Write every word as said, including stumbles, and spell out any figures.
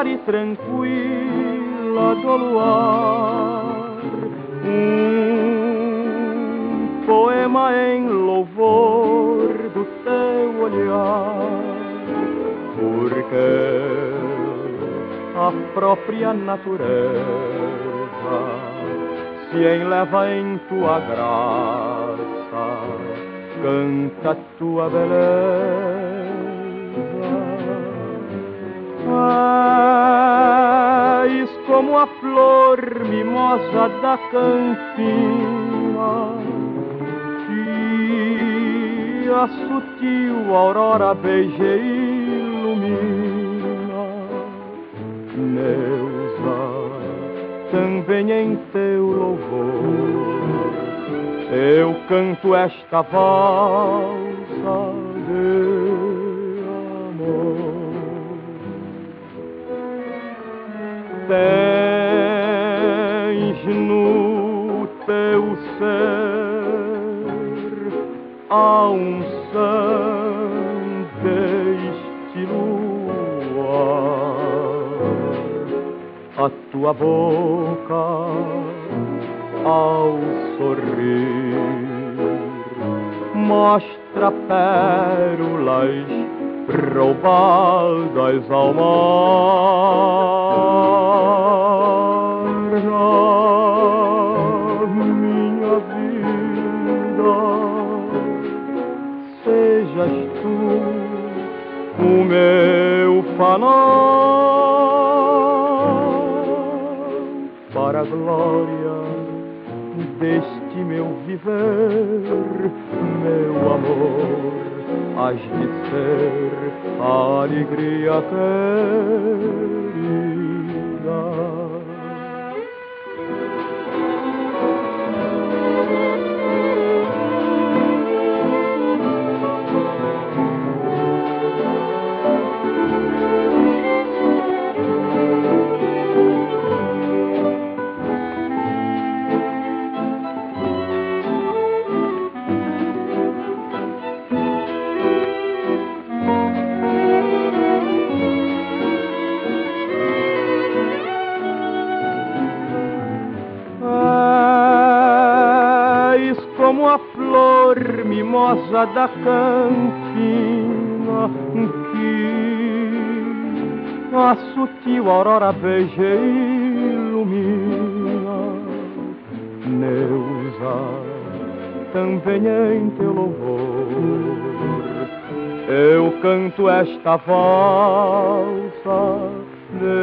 tarde tranquila do luar, um poema em louvor do teu olhar, porque a própria natureza se enleva em tua graça, canta tua beleza. És como a flor mimosa da campina, que a sutil aurora beija e ilumina. Neusa, também em teu louvor eu canto esta valsa de amor. Tens no teu ser a unção deste luar, a tua boca ao sorrir mostra pérolas roubadas ao mar. Minha vida, sejas tu o meu fanal para a glória deste meu viver, meu amor, hás de ser a alegria querida. Como a flor mimosa da campina, que a sutil aurora beija e ilumina. Neusa, também em teu louvor eu canto esta valsa de